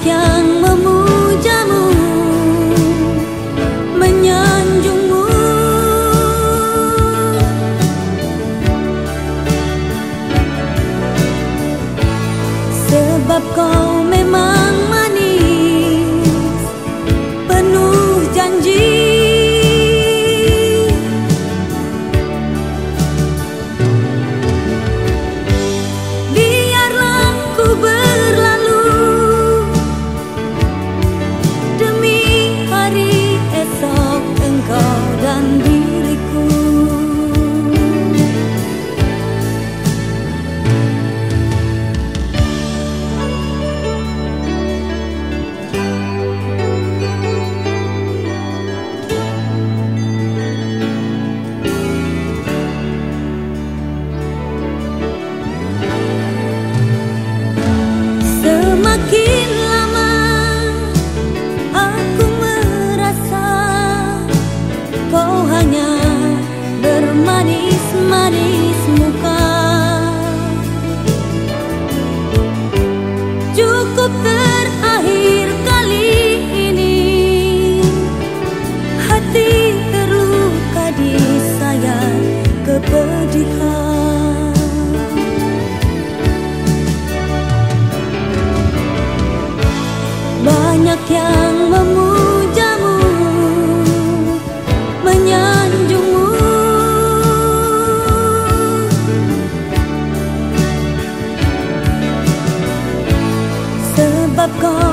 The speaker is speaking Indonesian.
yang memujamu, menyanjungmu, sebab kau memang manis, penuh janji. Biarlah ku berlalu demi hari esok engkau dan diriku. Semakin lama aku merasa kau hanya bermanis-manis muka. Cukup terakhir kali ini hati terluka disayat kepedihan. Banyak yang memujamu, menyanjungmu, sebab kau